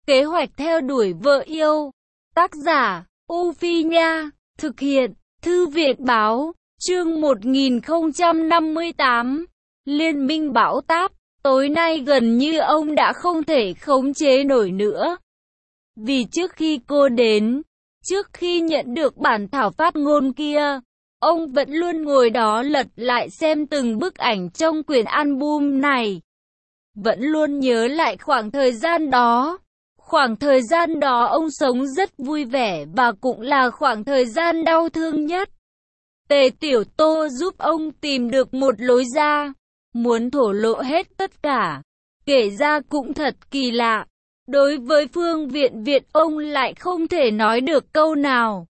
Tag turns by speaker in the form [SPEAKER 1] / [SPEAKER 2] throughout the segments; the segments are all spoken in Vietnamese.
[SPEAKER 1] Kế hoạch theo đuổi vợ yêu. Tác giả, U Phi Nha. Thực hiện, Thư viện Báo. Chương 1058. Liên minh bão táp. Tối nay gần như ông đã không thể khống chế nổi nữa. Vì trước khi cô đến, trước khi nhận được bản thảo phát ngôn kia, ông vẫn luôn ngồi đó lật lại xem từng bức ảnh trong quyển album này. Vẫn luôn nhớ lại khoảng thời gian đó. Khoảng thời gian đó ông sống rất vui vẻ và cũng là khoảng thời gian đau thương nhất. Tề Tiểu Tô giúp ông tìm được một lối ra, muốn thổ lộ hết tất cả. Kể ra cũng thật kỳ lạ. Đối với Phương Viện Viện ông lại không thể nói được câu nào.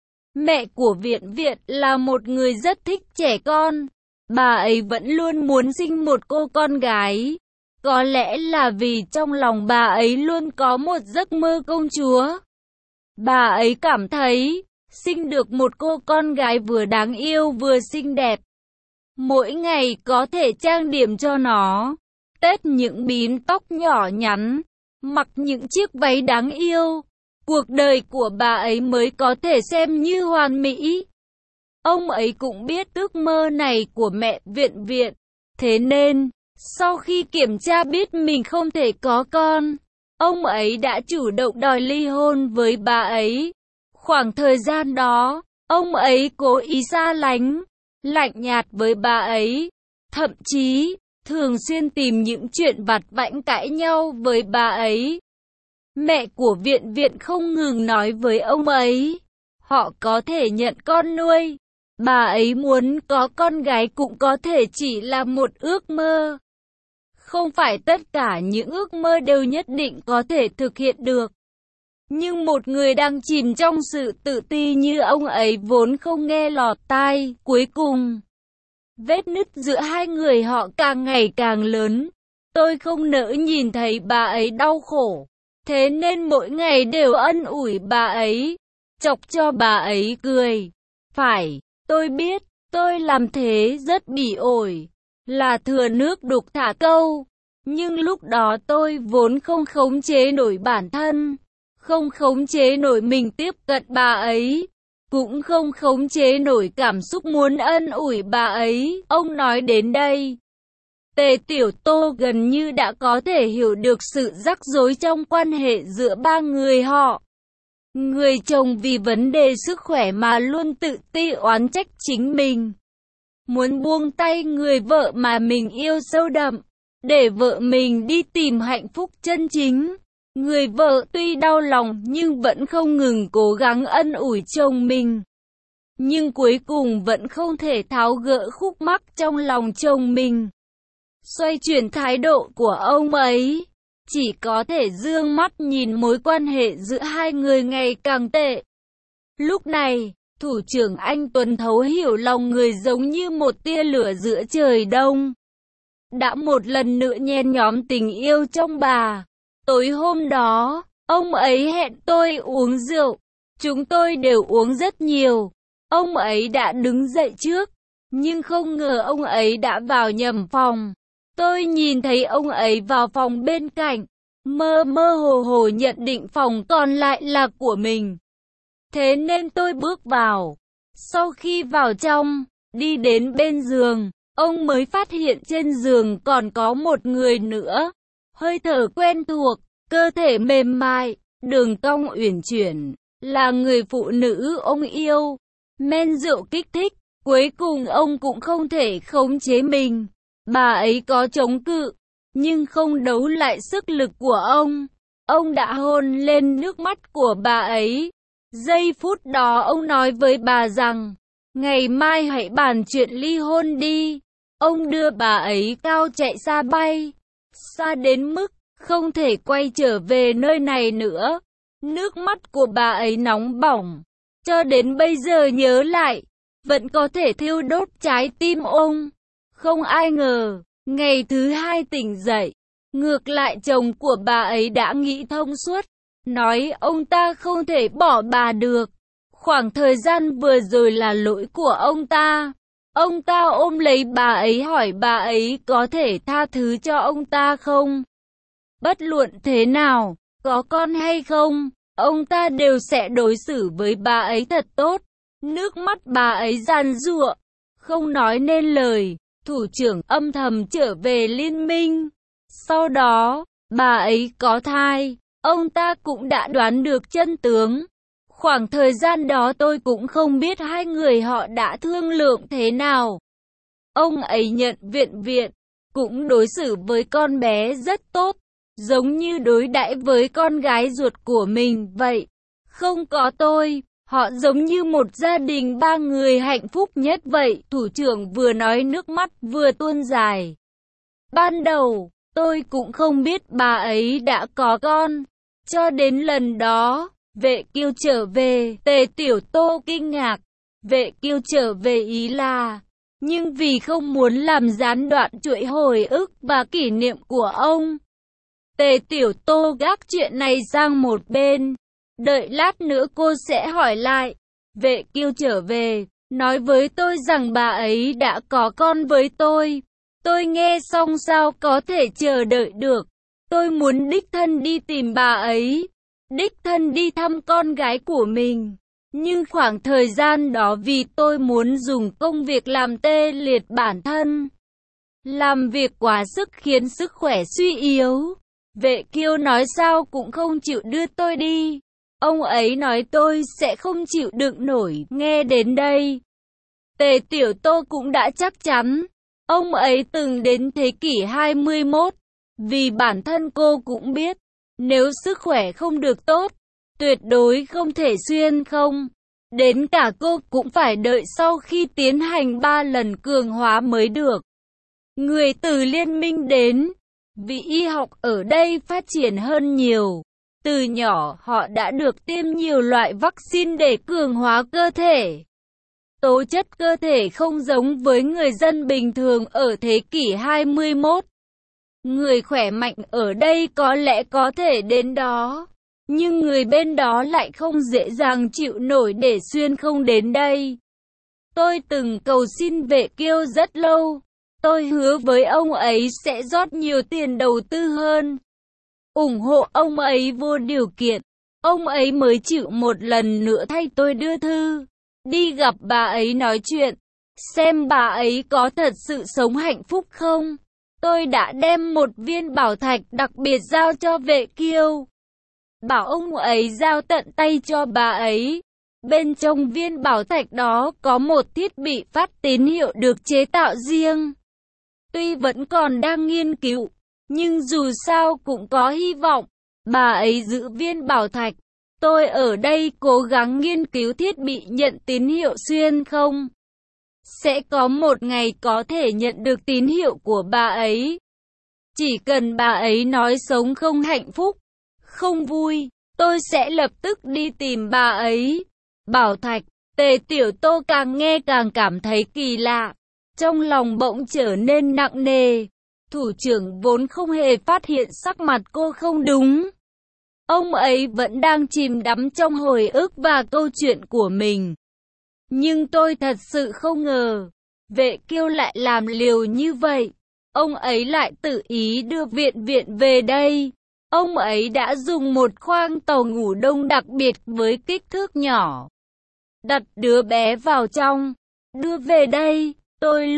[SPEAKER 1] Mẹ của Viện Viện là một người rất thích trẻ con. Bà ấy vẫn luôn muốn sinh một cô con gái. Có lẽ là vì trong lòng bà ấy luôn có một giấc mơ công chúa. Bà ấy cảm thấy, sinh được một cô con gái vừa đáng yêu vừa xinh đẹp. Mỗi ngày có thể trang điểm cho nó, tết những bím tóc nhỏ nhắn, mặc những chiếc váy đáng yêu. Cuộc đời của bà ấy mới có thể xem như hoàn mỹ. Ông ấy cũng biết ước mơ này của mẹ Viện Viện. Thế nên, sau khi kiểm tra biết mình không thể có con, ông ấy đã chủ động đòi ly hôn với bà ấy. Khoảng thời gian đó, ông ấy cố ý xa lánh, lạnh nhạt với bà ấy. Thậm chí, thường xuyên tìm những chuyện vặt vãnh cãi nhau với bà ấy. Mẹ của Viện Viện không ngừng nói với ông ấy, họ có thể nhận con nuôi. Bà ấy muốn có con gái cũng có thể chỉ là một ước mơ. Không phải tất cả những ước mơ đều nhất định có thể thực hiện được. Nhưng một người đang chìm trong sự tự ti như ông ấy vốn không nghe lọt tai. Cuối cùng, vết nứt giữa hai người họ càng ngày càng lớn. Tôi không nỡ nhìn thấy bà ấy đau khổ. Thế nên mỗi ngày đều ân ủi bà ấy, chọc cho bà ấy cười. Phải, tôi biết, tôi làm thế rất bỉ ổi, là thừa nước đục thả câu. Nhưng lúc đó tôi vốn không khống chế nổi bản thân, không khống chế nổi mình tiếp cận bà ấy, cũng không khống chế nổi cảm xúc muốn ân ủi bà ấy. Ông nói đến đây, Tề Tiểu Tô gần như đã có thể hiểu được sự rắc rối trong quan hệ giữa ba người họ. Người chồng vì vấn đề sức khỏe mà luôn tự ti oán trách chính mình, muốn buông tay người vợ mà mình yêu sâu đậm, để vợ mình đi tìm hạnh phúc chân chính. Người vợ tuy đau lòng nhưng vẫn không ngừng cố gắng ân ủi chồng mình. Nhưng cuối cùng vẫn không thể tháo gỡ khúc mắc trong lòng chồng mình. Xoay chuyển thái độ của ông ấy, chỉ có thể dương mắt nhìn mối quan hệ giữa hai người ngày càng tệ. Lúc này, thủ trưởng Anh Tuấn thấu hiểu lòng người giống như một tia lửa giữa trời đông. Đã một lần nữa nhen nhóm tình yêu trong bà. Tối hôm đó, ông ấy hẹn tôi uống rượu. Chúng tôi đều uống rất nhiều. Ông ấy đã đứng dậy trước, nhưng không ngờ ông ấy đã vào nhầm phòng. Tôi nhìn thấy ông ấy vào phòng bên cạnh, mơ mơ hồ hồ nhận định phòng còn lại là của mình. Thế nên tôi bước vào. Sau khi vào trong, đi đến bên giường, ông mới phát hiện trên giường còn có một người nữa. Hơi thở quen thuộc, cơ thể mềm mại, đường cong uyển chuyển, là người phụ nữ ông yêu. Men rượu kích thích, cuối cùng ông cũng không thể khống chế mình. Bà ấy có chống cự, nhưng không đấu lại sức lực của ông. Ông đã hôn lên nước mắt của bà ấy. Giây phút đó ông nói với bà rằng, ngày mai hãy bàn chuyện ly hôn đi. Ông đưa bà ấy cao chạy xa bay, xa đến mức không thể quay trở về nơi này nữa. Nước mắt của bà ấy nóng bỏng, cho đến bây giờ nhớ lại, vẫn có thể thiêu đốt trái tim ông. Không ai ngờ, ngày thứ hai tỉnh dậy, ngược lại chồng của bà ấy đã nghĩ thông suốt, nói ông ta không thể bỏ bà được. Khoảng thời gian vừa rồi là lỗi của ông ta. Ông ta ôm lấy bà ấy hỏi bà ấy có thể tha thứ cho ông ta không. Bất luận thế nào, có con hay không, ông ta đều sẽ đối xử với bà ấy thật tốt. Nước mắt bà ấy giàn giụa, không nói nên lời. Thủ trưởng âm thầm trở về liên minh. Sau đó, bà ấy có thai, ông ta cũng đã đoán được chân tướng. Khoảng thời gian đó tôi cũng không biết hai người họ đã thương lượng thế nào. Ông ấy nhận viện, cũng đối xử với con bé rất tốt, giống như đối đãi với con gái ruột của mình vậy. Không có tôi, họ giống như một gia đình ba người hạnh phúc nhất vậy. Thủ trưởng vừa nói nước mắt vừa tuôn dài. Ban đầu, tôi cũng không biết bà ấy đã có con. Cho đến lần đó, Vệ Kiêu trở về, Tề Tiểu Tô kinh ngạc. Vệ Kiêu trở về ý là, nhưng vì không muốn làm gián đoạn chuỗi hồi ức và kỷ niệm của ông. Tề Tiểu Tô gác chuyện này sang một bên. Đợi lát nữa cô sẽ hỏi lại. Vệ Kiêu trở về, nói với tôi rằng bà ấy đã có con với tôi. Tôi nghe xong sao có thể chờ đợi được. Tôi muốn đích thân đi tìm bà ấy, đích thân đi thăm con gái của mình. Nhưng khoảng thời gian đó vì tôi muốn dùng công việc làm tê liệt bản thân. Làm việc quá sức khiến sức khỏe suy yếu. Vệ Kiêu nói sao cũng không chịu đưa tôi đi. Ông ấy nói tôi sẽ không chịu đựng nổi. Nghe đến đây, Tề Tiểu Tô cũng đã chắc chắn. Ông ấy từng đến thế kỷ 21. Vì bản thân cô cũng biết, nếu sức khỏe không được tốt, tuyệt đối không thể xuyên không. Đến cả cô cũng phải đợi sau khi tiến hành 3 lần cường hóa mới được. Người từ liên minh đến, vì y học ở đây phát triển hơn nhiều. Từ nhỏ họ đã được tiêm nhiều loại vaccine để cường hóa cơ thể. Tố chất cơ thể không giống với người dân bình thường ở thế kỷ 21. Người khỏe mạnh ở đây có lẽ có thể đến đó, nhưng người bên đó lại không dễ dàng chịu nổi để xuyên không đến đây. Tôi từng cầu xin Vệ Kiêu rất lâu. Tôi hứa với ông ấy sẽ rót nhiều tiền đầu tư hơn, ủng hộ ông ấy vô điều kiện. Ông ấy mới chịu một lần nữa thay tôi đưa thư, đi gặp bà ấy nói chuyện, xem bà ấy có thật sự sống hạnh phúc không. Tôi đã đem một viên bảo thạch đặc biệt giao cho Vệ Kiêu, bảo ông ấy giao tận tay cho bà ấy. Bên trong viên bảo thạch đó có một thiết bị phát tín hiệu được chế tạo riêng. Tuy vẫn còn đang nghiên cứu, nhưng dù sao cũng có hy vọng. Bà ấy giữ viên bảo thạch. Tôi ở đây cố gắng nghiên cứu thiết bị nhận tín hiệu xuyên không. Sẽ có một ngày có thể nhận được tín hiệu của bà ấy. Chỉ cần bà ấy nói sống không hạnh phúc, không vui, tôi sẽ lập tức đi tìm bà ấy. Bảo thạch, Tề Tiểu Tô càng nghe càng cảm thấy kỳ lạ. Trong lòng bỗng trở nên nặng nề. Thủ trưởng vốn không hề phát hiện sắc mặt cô không đúng. Ông ấy vẫn đang chìm đắm trong hồi ức và câu chuyện của mình. Nhưng tôi thật sự không ngờ, Vệ Kiêu lại làm liều như vậy. Ông ấy lại tự ý đưa viện về đây. Ông ấy đã dùng một khoang tàu ngủ đông đặc biệt với kích thước nhỏ, đặt đứa bé vào trong, đưa về đây. Tôi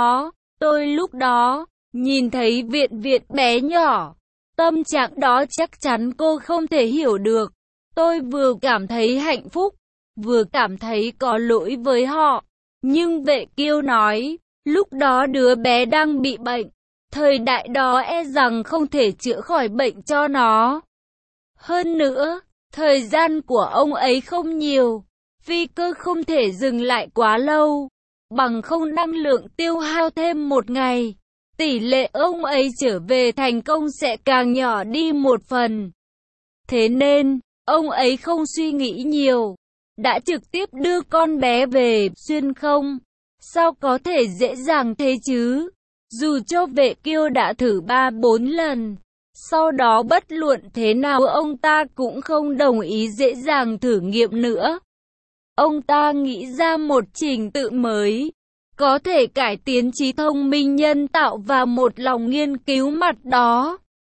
[SPEAKER 1] lúc đó, nhìn thấy viện bé nhỏ. Tâm trạng đó chắc chắn cô không thể hiểu được. Tôi vừa cảm thấy hạnh phúc, vừa cảm thấy có lỗi với họ. Nhưng Vệ Kiêu nói, lúc đó đứa bé đang bị bệnh. Thời đại đó e rằng không thể chữa khỏi bệnh cho nó. Hơn nữa, thời gian của ông ấy không nhiều. Phi cơ không thể dừng lại quá lâu. Bằng không năng lượng tiêu hao thêm một ngày, tỷ lệ ông ấy trở về thành công sẽ càng nhỏ đi một phần. Thế nên, ông ấy không suy nghĩ nhiều, đã trực tiếp đưa con bé về xuyên không. Sao có thể dễ dàng thế chứ? Dù cho Vệ Kiêu đã thử 3-4 lần, sau đó bất luận thế nào ông ta cũng không đồng ý dễ dàng thử nghiệm nữa. Ông ta nghĩ ra một trình tự mới, có thể cải tiến trí thông minh nhân tạo và một lòng nghiên cứu mặt đó.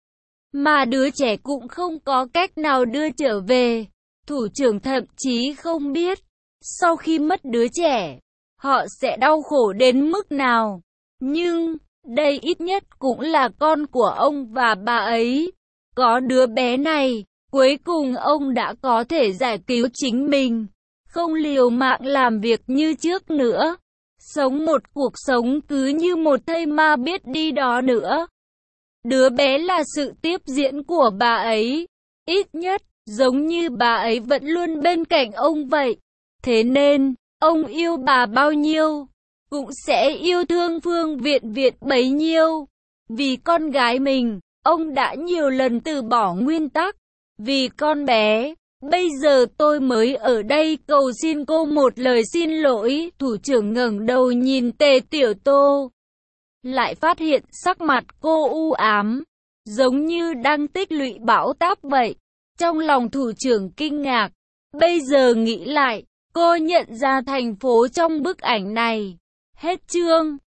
[SPEAKER 1] mà đứa trẻ cũng không có cách nào đưa trở về. Thủ trưởng thậm chí không biết, sau khi mất đứa trẻ, họ sẽ đau khổ đến mức nào. Nhưng, đây ít nhất cũng là con của ông và bà ấy. Có đứa bé này, cuối cùng ông đã có thể giải cứu chính mình, không liều mạng làm việc như trước nữa. Sống một cuộc sống cứ như một thây ma biết đi đó nữa. Đứa bé là sự tiếp diễn của bà ấy, ít nhất, giống như bà ấy vẫn luôn bên cạnh ông vậy. Thế nên, ông yêu bà bao nhiêu, cũng sẽ yêu thương Phương Viện Viện bấy nhiêu. Vì con gái mình, ông đã nhiều lần từ bỏ nguyên tắc. Vì con bé, bây giờ tôi mới ở đây cầu xin cô một lời xin lỗi. Thủ trưởng ngẩng đầu nhìn Tề Tiểu Tô, lại phát hiện sắc mặt cô u ám, giống như đang tích lũy bão táp vậy. Trong lòng thủ trưởng kinh ngạc, bây giờ nghĩ lại, cô nhận ra thành phố trong bức ảnh này. Hết chương.